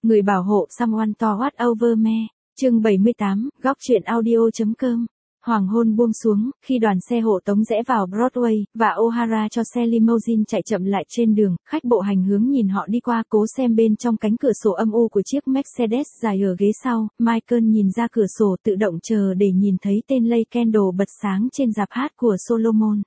Người bảo hộ someone to what over me. Chương 78, góc truyện audio.com. Hoàng hôn buông xuống, khi đoàn xe hộ tống rẽ vào Broadway, và O'Hara cho xe limousine chạy chậm lại trên đường, khách bộ hành hướng nhìn họ đi qua, cố xem bên trong cánh cửa sổ âm u của chiếc Mercedes dài ở ghế sau. Michael nhìn ra cửa sổ tự động chờ để nhìn thấy tên Lay Kendall bật sáng trên rạp hát của Solomon.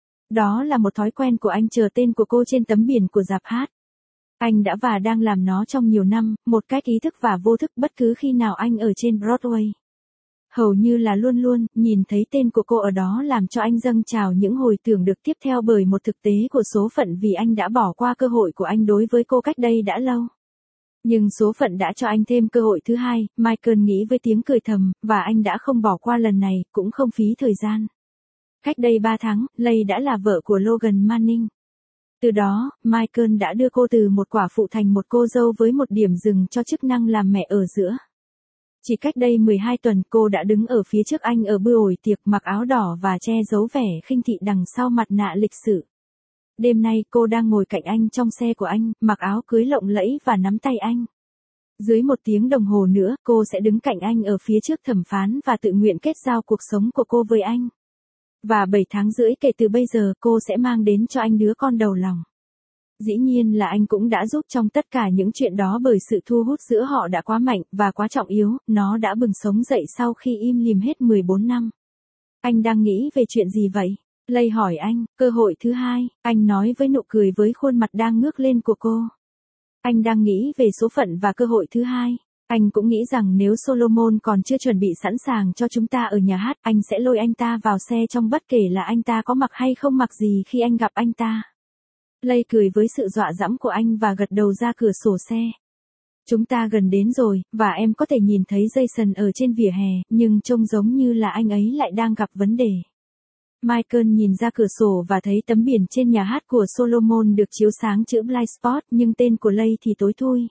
Đó là một thói quen của anh, chờ tên của cô trên tấm biển của rạp hát. Anh đã và đang làm nó trong nhiều năm, một cách ý thức và vô thức bất cứ khi nào anh ở trên Broadway. Hầu như là luôn luôn, nhìn thấy tên của cô ở đó làm cho anh dâng trào những hồi tưởng được tiếp theo bởi một thực tế của số phận, vì anh đã bỏ qua cơ hội của anh đối với cô cách đây đã lâu. Nhưng số phận đã cho anh thêm cơ hội thứ hai, Michael nghĩ với tiếng cười thầm, và anh đã không bỏ qua lần này, cũng không phí thời gian. Cách đây 3 tháng, Lay đã là vợ của Logan Manning. Từ đó, Michael đã đưa cô từ một quả phụ thành một cô dâu với một điểm dừng cho chức năng làm mẹ ở giữa. Chỉ cách đây 12 tuần, cô đã đứng ở phía trước anh ở buổi tiệc, mặc áo đỏ và che giấu vẻ khinh thị đằng sau mặt nạ lịch sự. Đêm nay cô đang ngồi cạnh anh trong xe của anh, mặc áo cưới lộng lẫy và nắm tay anh. Dưới 1 tiếng đồng hồ nữa, cô sẽ đứng cạnh anh ở phía trước thẩm phán và tự nguyện kết giao cuộc sống của cô với anh. Và 7 tháng rưỡi kể từ bây giờ, cô sẽ mang đến cho anh đứa con đầu lòng. Dĩ nhiên là anh cũng đã giúp trong tất cả những chuyện đó, bởi sự thu hút giữa họ đã quá mạnh, và quá trọng yếu, nó đã bừng sống dậy sau khi im lìm hết 14 năm. Anh đang nghĩ về chuyện gì vậy? Lay hỏi anh. Cơ hội thứ hai, anh nói với nụ cười với khuôn mặt đang ngước lên của cô. Anh đang nghĩ về số phận và cơ hội thứ hai. Anh cũng nghĩ rằng nếu Solomon còn chưa chuẩn bị sẵn sàng cho chúng ta ở nhà hát, anh sẽ lôi anh ta vào xe trong bất kể là anh ta có mặc hay không mặc gì khi anh gặp anh ta. Lay cười với sự dọa dẫm của anh và gật đầu ra cửa sổ xe. Chúng ta gần đến rồi, và em có thể nhìn thấy Jason ở trên vỉa hè, nhưng trông giống như là anh ấy lại đang gặp vấn đề. Michael nhìn ra cửa sổ và thấy tấm biển trên nhà hát của Solomon được chiếu sáng chữ Blind Spot, nhưng tên của Lay thì tối thui.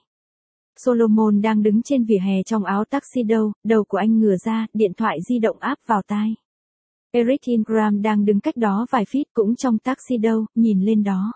Solomon đang đứng trên vỉa hè trong áo tuxedo, đầu của anh ngửa ra, điện thoại di động áp vào tai. Eric Ingram đang đứng cách đó vài feet cũng trong tuxedo, nhìn lên đó.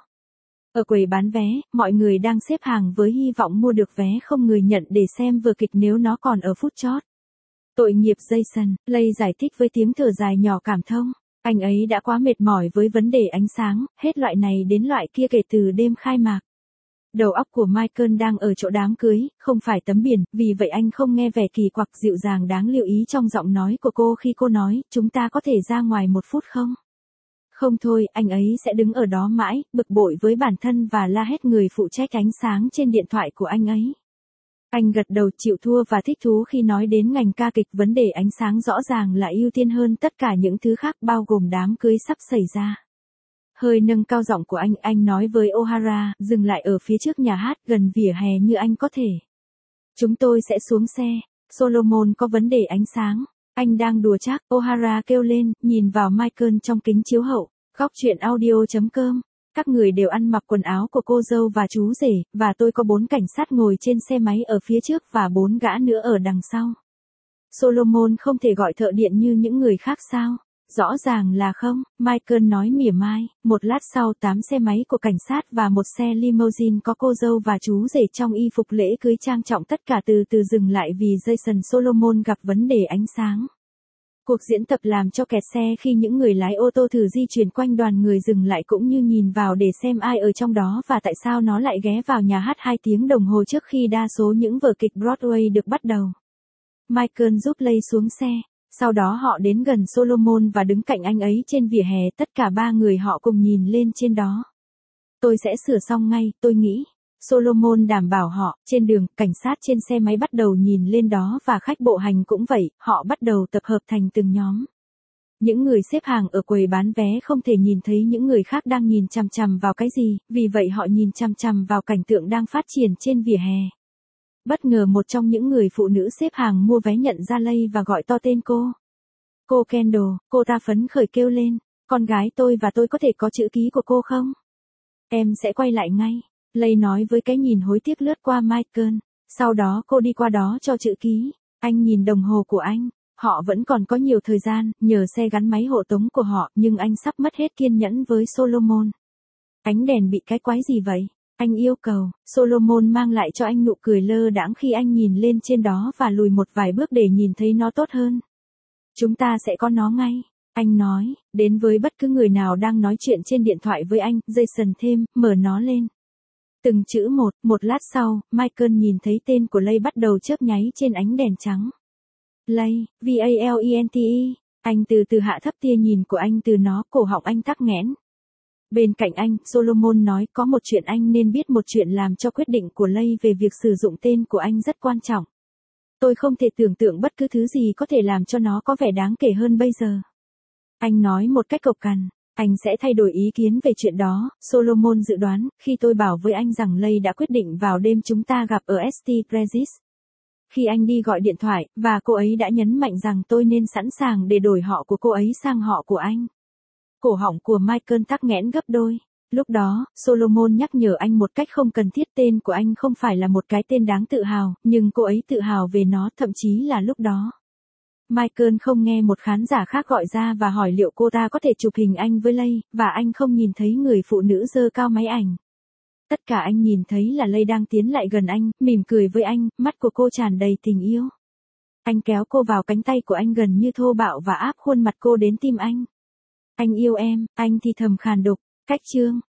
Ở quầy bán vé, mọi người đang xếp hàng với hy vọng mua được vé không người nhận để xem vở kịch nếu nó còn ở phút chót. Tội nghiệp Jason, Lay giải thích với tiếng thở dài nhỏ cảm thông. Anh ấy đã quá mệt mỏi với vấn đề ánh sáng, hết loại này đến loại kia kể từ đêm khai mạc. Đầu óc của Michael đang ở chỗ đám cưới, không phải tấm biển, vì vậy anh không nghe vẻ kỳ quặc dịu dàng đáng lưu ý trong giọng nói của cô khi cô nói, chúng ta có thể ra ngoài 1 phút không? Không thôi, anh ấy sẽ đứng ở đó mãi, bực bội với bản thân và la hét người phụ trách ánh sáng trên điện thoại của anh ấy. Anh gật đầu chịu thua và thích thú khi nói đến ngành ca kịch, vấn đề ánh sáng rõ ràng là ưu tiên hơn tất cả những thứ khác, bao gồm đám cưới sắp xảy ra. Hơi nâng cao giọng của anh nói với O'Hara, dừng lại ở phía trước nhà hát, gần vỉa hè như anh có thể. Chúng tôi sẽ xuống xe. Solomon có vấn đề ánh sáng. Anh đang đùa chắc, O'Hara kêu lên, nhìn vào Michael trong kính chiếu hậu. Góc truyện audio.com. Các người đều ăn mặc quần áo của cô dâu và chú rể, và tôi có 4 cảnh sát ngồi trên xe máy ở phía trước và 4 gã nữa ở đằng sau. Solomon không thể gọi thợ điện như những người khác sao? Rõ ràng là không, Michael nói mỉa mai. Một lát sau, 8 xe máy của cảnh sát và một xe limousine có cô dâu và chú rể trong y phục lễ cưới trang trọng, tất cả từ từ dừng lại vì Jason Solomon gặp vấn đề ánh sáng. Cuộc diễn tập làm cho kẹt xe khi những người lái ô tô thử di chuyển quanh đoàn người dừng lại cũng như nhìn vào để xem ai ở trong đó và tại sao nó lại ghé vào nhà hát 2 tiếng đồng hồ trước khi đa số những vở kịch Broadway được bắt đầu. Michael giúp Lay xuống xe. Sau đó họ đến gần Solomon và đứng cạnh anh ấy trên vỉa hè, tất cả 3 người họ cùng nhìn lên trên đó. Tôi sẽ sửa xong ngay, tôi nghĩ. Solomon đảm bảo họ. Trên đường, cảnh sát trên xe máy bắt đầu nhìn lên đó và khách bộ hành cũng vậy, họ bắt đầu tập hợp thành từng nhóm. Những người xếp hàng ở quầy bán vé không thể nhìn thấy những người khác đang nhìn chằm chằm vào cái gì, vì vậy họ nhìn chằm chằm vào cảnh tượng đang phát triển trên vỉa hè. Bất ngờ một trong những người phụ nữ xếp hàng mua vé nhận ra Lay và gọi to tên cô. Cô Kendall, cô ta phấn khởi kêu lên, con gái tôi và tôi có thể có chữ ký của cô không? Em sẽ quay lại ngay, Lay nói với cái nhìn hối tiếc lướt qua Michael. Sau đó cô đi qua đó cho chữ ký. Anh nhìn đồng hồ của anh, họ vẫn còn có nhiều thời gian, nhờ xe gắn máy hộ tống của họ, nhưng anh sắp mất hết kiên nhẫn với Solomon. Ánh đèn bị cái quái gì vậy? Anh yêu cầu. Solomon mang lại cho anh nụ cười lơ đãng khi anh nhìn lên trên đó và lùi một vài bước để nhìn thấy nó tốt hơn. Chúng ta sẽ có nó ngay. Anh nói, đến với bất cứ người nào đang nói chuyện trên điện thoại với anh, Jason thêm, mở nó lên. Từng chữ một lát sau, Michael nhìn thấy tên của Lay bắt đầu chớp nháy trên ánh đèn trắng. Lay, Valente. Anh từ từ hạ thấp tia nhìn của anh từ nó, cổ họng anh tắc nghẽn. Bên cạnh anh, Solomon nói có một chuyện anh nên biết, một chuyện làm cho quyết định của Lay về việc sử dụng tên của anh rất quan trọng. Tôi không thể tưởng tượng bất cứ thứ gì có thể làm cho nó có vẻ đáng kể hơn bây giờ. Anh nói một cách cộc cằn, anh sẽ thay đổi ý kiến về chuyện đó, Solomon dự đoán, khi tôi bảo với anh rằng Lay đã quyết định vào đêm chúng ta gặp ở St. Regis. Khi anh đi gọi điện thoại, và cô ấy đã nhấn mạnh rằng tôi nên sẵn sàng để đổi họ của cô ấy sang họ của anh. Cổ họng của Michael tắc nghẽn gấp đôi. Lúc đó, Solomon nhắc nhở anh một cách không cần thiết, tên của anh không phải là một cái tên đáng tự hào, nhưng cô ấy tự hào về nó, thậm chí là lúc đó. Michael không nghe một khán giả khác gọi ra và hỏi liệu cô ta có thể chụp hình anh với Lay, và anh không nhìn thấy người phụ nữ giơ cao máy ảnh. Tất cả anh nhìn thấy là Lay đang tiến lại gần anh, mỉm cười với anh, mắt của cô tràn đầy tình yêu. Anh kéo cô vào cánh tay của anh gần như thô bạo và áp khuôn mặt cô đến tim anh. Anh yêu em, anh thì thầm khàn đục. Cách chương